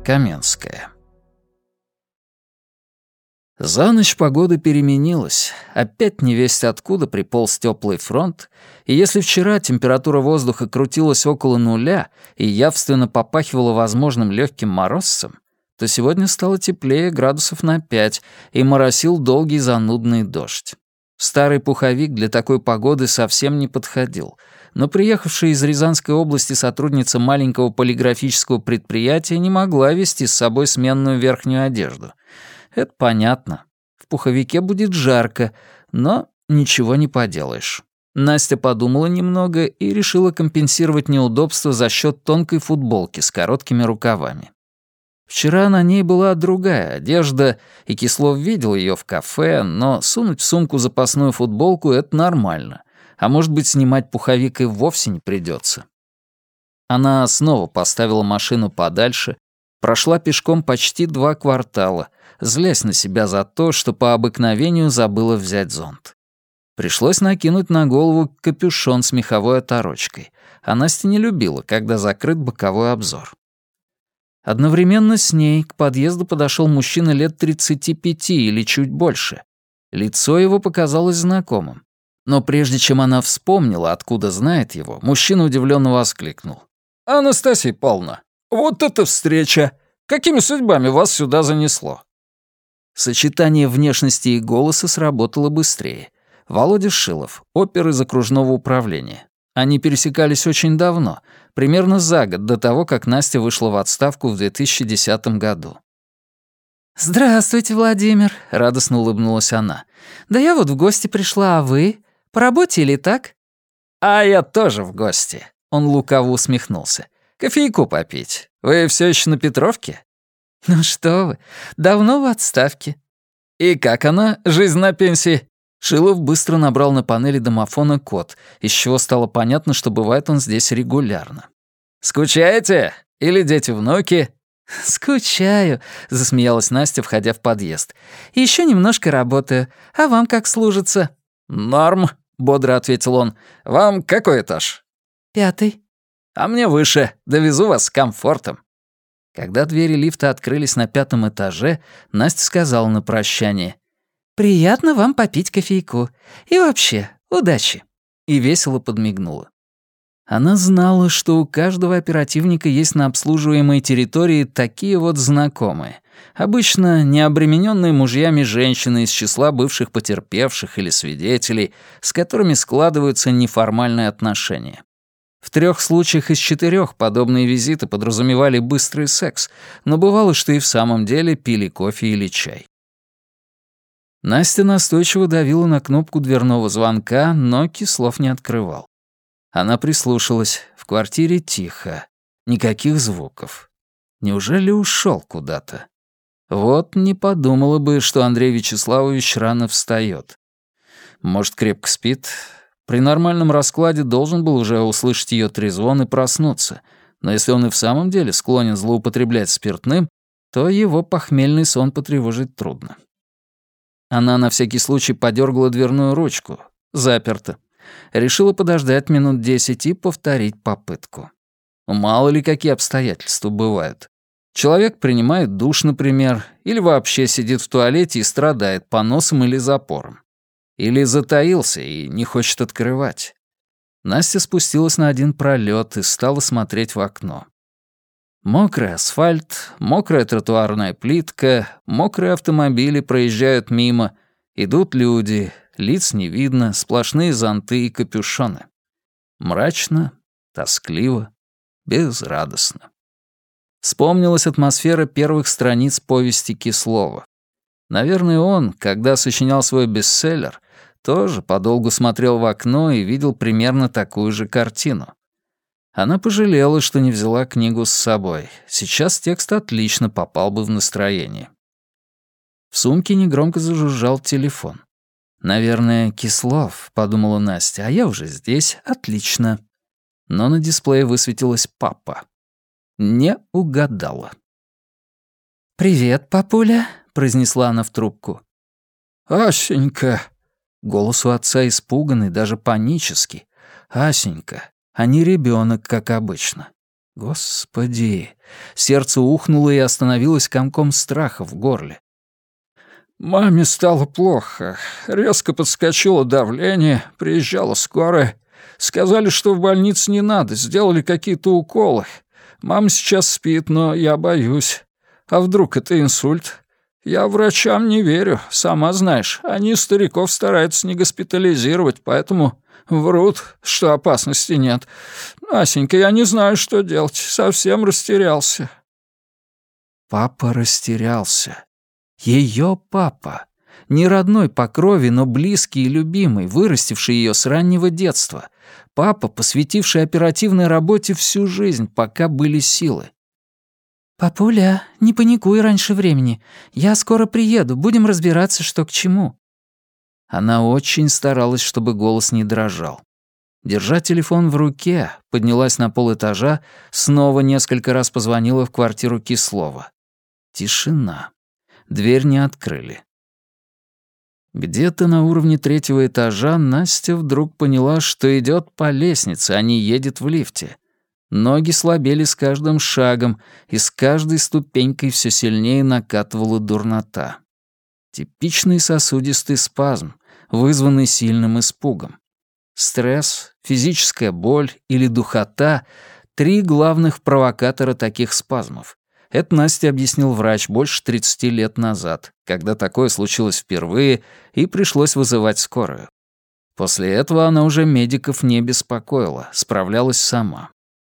Каменская. За ночь погода переменилась. Опять невесть откуда приполз теплый фронт, и если вчера температура воздуха крутилась около нуля и явственно попахивала возможным легким морозцем, то сегодня стало теплее градусов на 5 и моросил долгий занудный дождь. Старый пуховик для такой погоды совсем не подходил, но приехавшая из Рязанской области сотрудница маленького полиграфического предприятия не могла везти с собой сменную верхнюю одежду. Это понятно. В пуховике будет жарко, но ничего не поделаешь. Настя подумала немного и решила компенсировать неудобства за счет тонкой футболки с короткими рукавами. Вчера на ней была другая одежда, и Кислов видел ее в кафе, но сунуть в сумку запасную футболку — это нормально. А может быть, снимать пуховик и вовсе не придется. Она снова поставила машину подальше, прошла пешком почти 2 квартала, злясь на себя за то, что по обыкновению забыла взять зонт. Пришлось накинуть на голову капюшон с меховой оторочкой, а Настя не любила, когда закрыт боковой обзор. Одновременно с ней к подъезду подошел мужчина лет 35 или чуть больше. Лицо его показалось знакомым. Но прежде чем она вспомнила, откуда знает его, мужчина удивленно воскликнул. «Анастасия Павловна, вот это встреча! Какими судьбами вас сюда занесло?» Сочетание внешности и голоса сработало быстрее. Володя Шилов, опер из окружного управления. Они пересекались очень давно, примерно за год до того, как Настя вышла в отставку в 2010 году. «Здравствуйте, Владимир», — радостно улыбнулась она. «Да я вот в гости пришла, а вы? По работе или так?» «А я тоже в гости», — он лукаво усмехнулся. «Кофейку попить. Вы все еще на Петровке?» «Ну что вы, давно в отставке». «И как она, жизнь на пенсии?» Шилов быстро набрал на панели домофона код, из чего стало понятно, что бывает он здесь регулярно. «Скучаете? Или дети-внуки?» «Скучаю», — засмеялась Настя, входя в подъезд. «Еще немножко работаю. А вам как служится?» «Норм», — бодро ответил он. «Вам какой этаж?» 5. «А мне выше. Довезу вас с комфортом». Когда двери лифта открылись на 5 этаже, Настя сказала на прощание: «Приятно вам попить кофейку. И вообще, удачи». И весело подмигнула. Она знала, что у каждого оперативника есть на обслуживаемой территории такие вот знакомые. Обычно необремененные мужьями женщины из числа бывших потерпевших или свидетелей, с которыми складываются неформальные отношения. В 3 случаях из 4 подобные визиты подразумевали быстрый секс, но бывало, что и в самом деле пили кофе или чай. Настя настойчиво давила на кнопку дверного звонка, но Кислов не открывал. Она прислушалась. В квартире тихо. Никаких звуков. Неужели ушел куда-то? Вот не подумала бы, что Андрей Вячеславович рано встает. Может, крепко спит? При нормальном раскладе должен был уже услышать ее трезвон и проснуться. Но если он и в самом деле склонен злоупотреблять спиртным, то его похмельный сон потревожить трудно. Она на всякий случай подергала дверную ручку. Заперто. Решила подождать минут 10 и повторить попытку. Мало ли какие обстоятельства бывают. Человек принимает душ, например, или вообще сидит в туалете и страдает поносом или запором. Или затаился и не хочет открывать. Настя спустилась на 1 пролет и стала смотреть в окно. Мокрый асфальт, мокрая тротуарная плитка, мокрые автомобили проезжают мимо, идут люди, лиц не видно, сплошные зонты и капюшоны. Мрачно, тоскливо, безрадостно. Вспомнилась атмосфера первых страниц повести Кислова. Наверное, он, когда сочинял свой бестселлер, тоже подолгу смотрел в окно и видел примерно такую же картину. Она пожалела, что не взяла книгу с собой. Сейчас текст отлично попал бы в настроение. В сумке негромко зажужжал телефон. «Наверное, Кислов», — подумала Настя, — «а я уже здесь, отлично». Но на дисплее высветилась папа. Не угадала. «Привет, папуля», — произнесла она в трубку. «Асенька», — голос у отца испуганный, даже панический. «Асенька, а не ребенок, как обычно». Господи! Сердце ухнуло и остановилось комком страха в горле. Маме стало плохо. Резко подскочило давление, приезжала скорая. Сказали, что в больнице не надо, сделали какие-то уколы. Мама сейчас спит, но я боюсь. А вдруг это инсульт? Я врачам не верю, сама знаешь. Они стариков стараются не госпитализировать, поэтому врут, что опасности нет. Асенька, я не знаю, что делать, совсем растерялся». Папа растерялся. Ее папа. Не родной по крови, но близкий и любимый, вырастивший ее с раннего детства. Папа, посвятивший оперативной работе всю жизнь, пока были силы. «Папуля, не паникуй раньше времени. Я скоро приеду, будем разбираться, что к чему». Она очень старалась, чтобы голос не дрожал. Держа телефон в руке, поднялась на полэтажа, снова несколько раз позвонила в квартиру Кислова. Тишина. Дверь не открыли. Где-то на уровне 3-го этажа Настя вдруг поняла, что идет по лестнице, а не едет в лифте. Ноги слабели с каждым шагом, и с каждой ступенькой все сильнее накатывала дурнота. Типичный сосудистый спазм, вызванный сильным испугом. Стресс, физическая боль или духота — 3 главных провокатора таких спазмов. Это Насте объяснил врач больше 30 лет назад, когда такое случилось впервые и пришлось вызывать скорую. После этого она уже медиков не беспокоила, справлялась сама.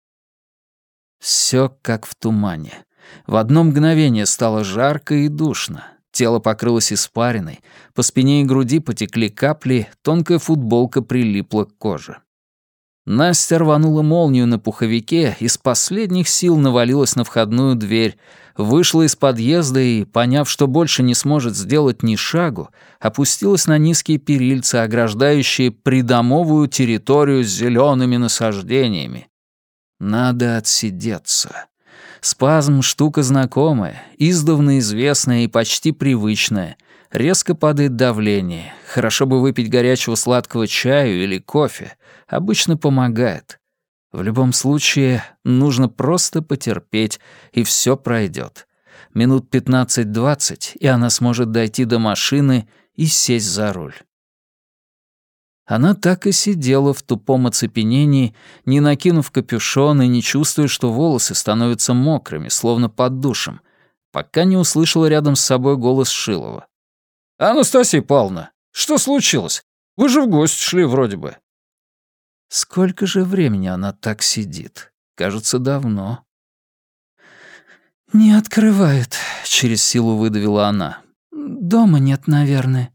Всё как в тумане. В одно мгновение стало жарко и душно. Тело покрылось испариной, по спине и груди потекли капли, тонкая футболка прилипла к коже. Настя рванула молнию на пуховике, из последних сил навалилась на входную дверь, вышла из подъезда и, поняв, что больше не сможет сделать ни шагу, опустилась на низкие перильца, ограждающие придомовую территорию с зелёными насаждениями. Надо отсидеться. Спазм — штука знакомая, издавна известная и почти привычная. Резко падает давление. Хорошо бы выпить горячего сладкого чаю или кофе. Обычно помогает. В любом случае, нужно просто потерпеть, и всё пройдёт. Минут 15-20, и она сможет дойти до машины и сесть за руль. Она так и сидела в тупом оцепенении, не накинув капюшон и не чувствуя, что волосы становятся мокрыми, словно под душем, пока не услышала рядом с собой голос Шилова. «Анастасия Павловна, что случилось? Вы же в гости шли вроде бы». Сколько же времени она так сидит? Кажется, давно. «Не открывают», — через силу выдавила она. «Дома нет, наверное».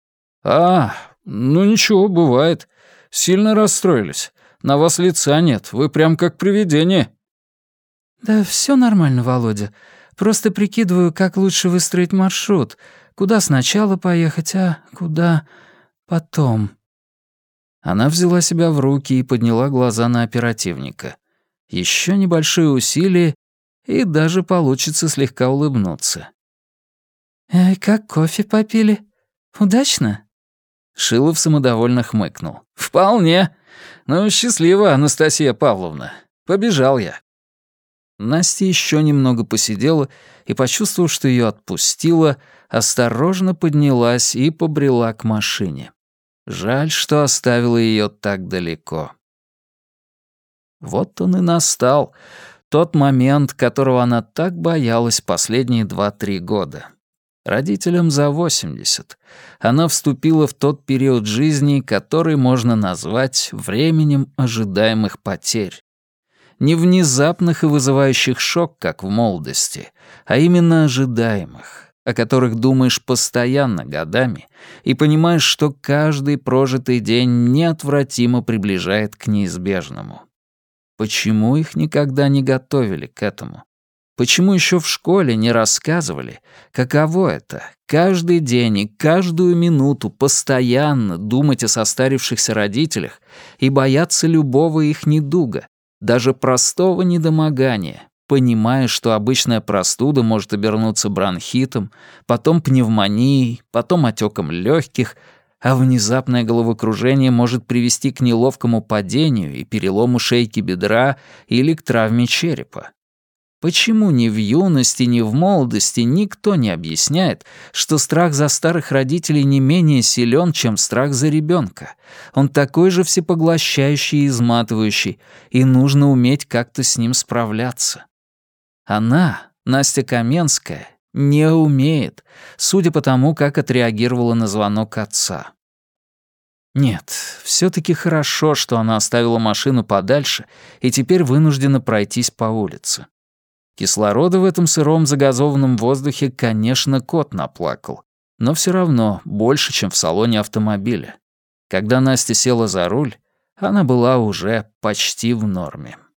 Ну ничего, бывает. Сильно расстроились. На вас лица нет, вы прям как привидение». «Да всё нормально, Володя. Просто прикидываю, как лучше выстроить маршрут. Куда сначала поехать, а куда потом». Она взяла себя в руки и подняла глаза на оперативника. Еще небольшие усилия, и даже получится слегка улыбнуться. «Как кофе попили? Удачно?» Шилов самодовольно хмыкнул. «Вполне. Ну, счастливо, Анастасия Павловна. Побежал я». Настя еще немного посидела и, почувствовав, что ее отпустило, осторожно поднялась и побрела к машине. Жаль, что оставила ее так далеко. Вот он и настал, тот момент, которого она так боялась последние 2-3 года. Родителям за 80. Она вступила в тот период жизни, который можно назвать временем ожидаемых потерь. Не внезапных и вызывающих шок, как в молодости, а именно ожидаемых, о которых думаешь постоянно годами и понимаешь, что каждый прожитый день неотвратимо приближает к неизбежному. Почему их никогда не готовили к этому? Почему еще в школе не рассказывали, каково это — каждый день и каждую минуту постоянно думать о состарившихся родителях и бояться любого их недуга, даже простого недомогания, понимая, что обычная простуда может обернуться бронхитом, потом пневмонией, потом отеком легких, а внезапное головокружение может привести к неловкому падению и перелому шейки бедра или к травме черепа. Почему ни в юности, ни в молодости никто не объясняет, что страх за старых родителей не менее силен, чем страх за ребенка? Он такой же всепоглощающий и изматывающий, и нужно уметь как-то с ним справляться. Она, Настя Каменская, не умеет, судя по тому, как отреагировала на звонок отца. Нет, все-таки хорошо, что она оставила машину подальше и теперь вынуждена пройтись по улице. Кислорода в этом сыром загазованном воздухе, конечно, кот наплакал, но все равно больше, чем в салоне автомобиля. Когда Настя села за руль, она была уже почти в норме.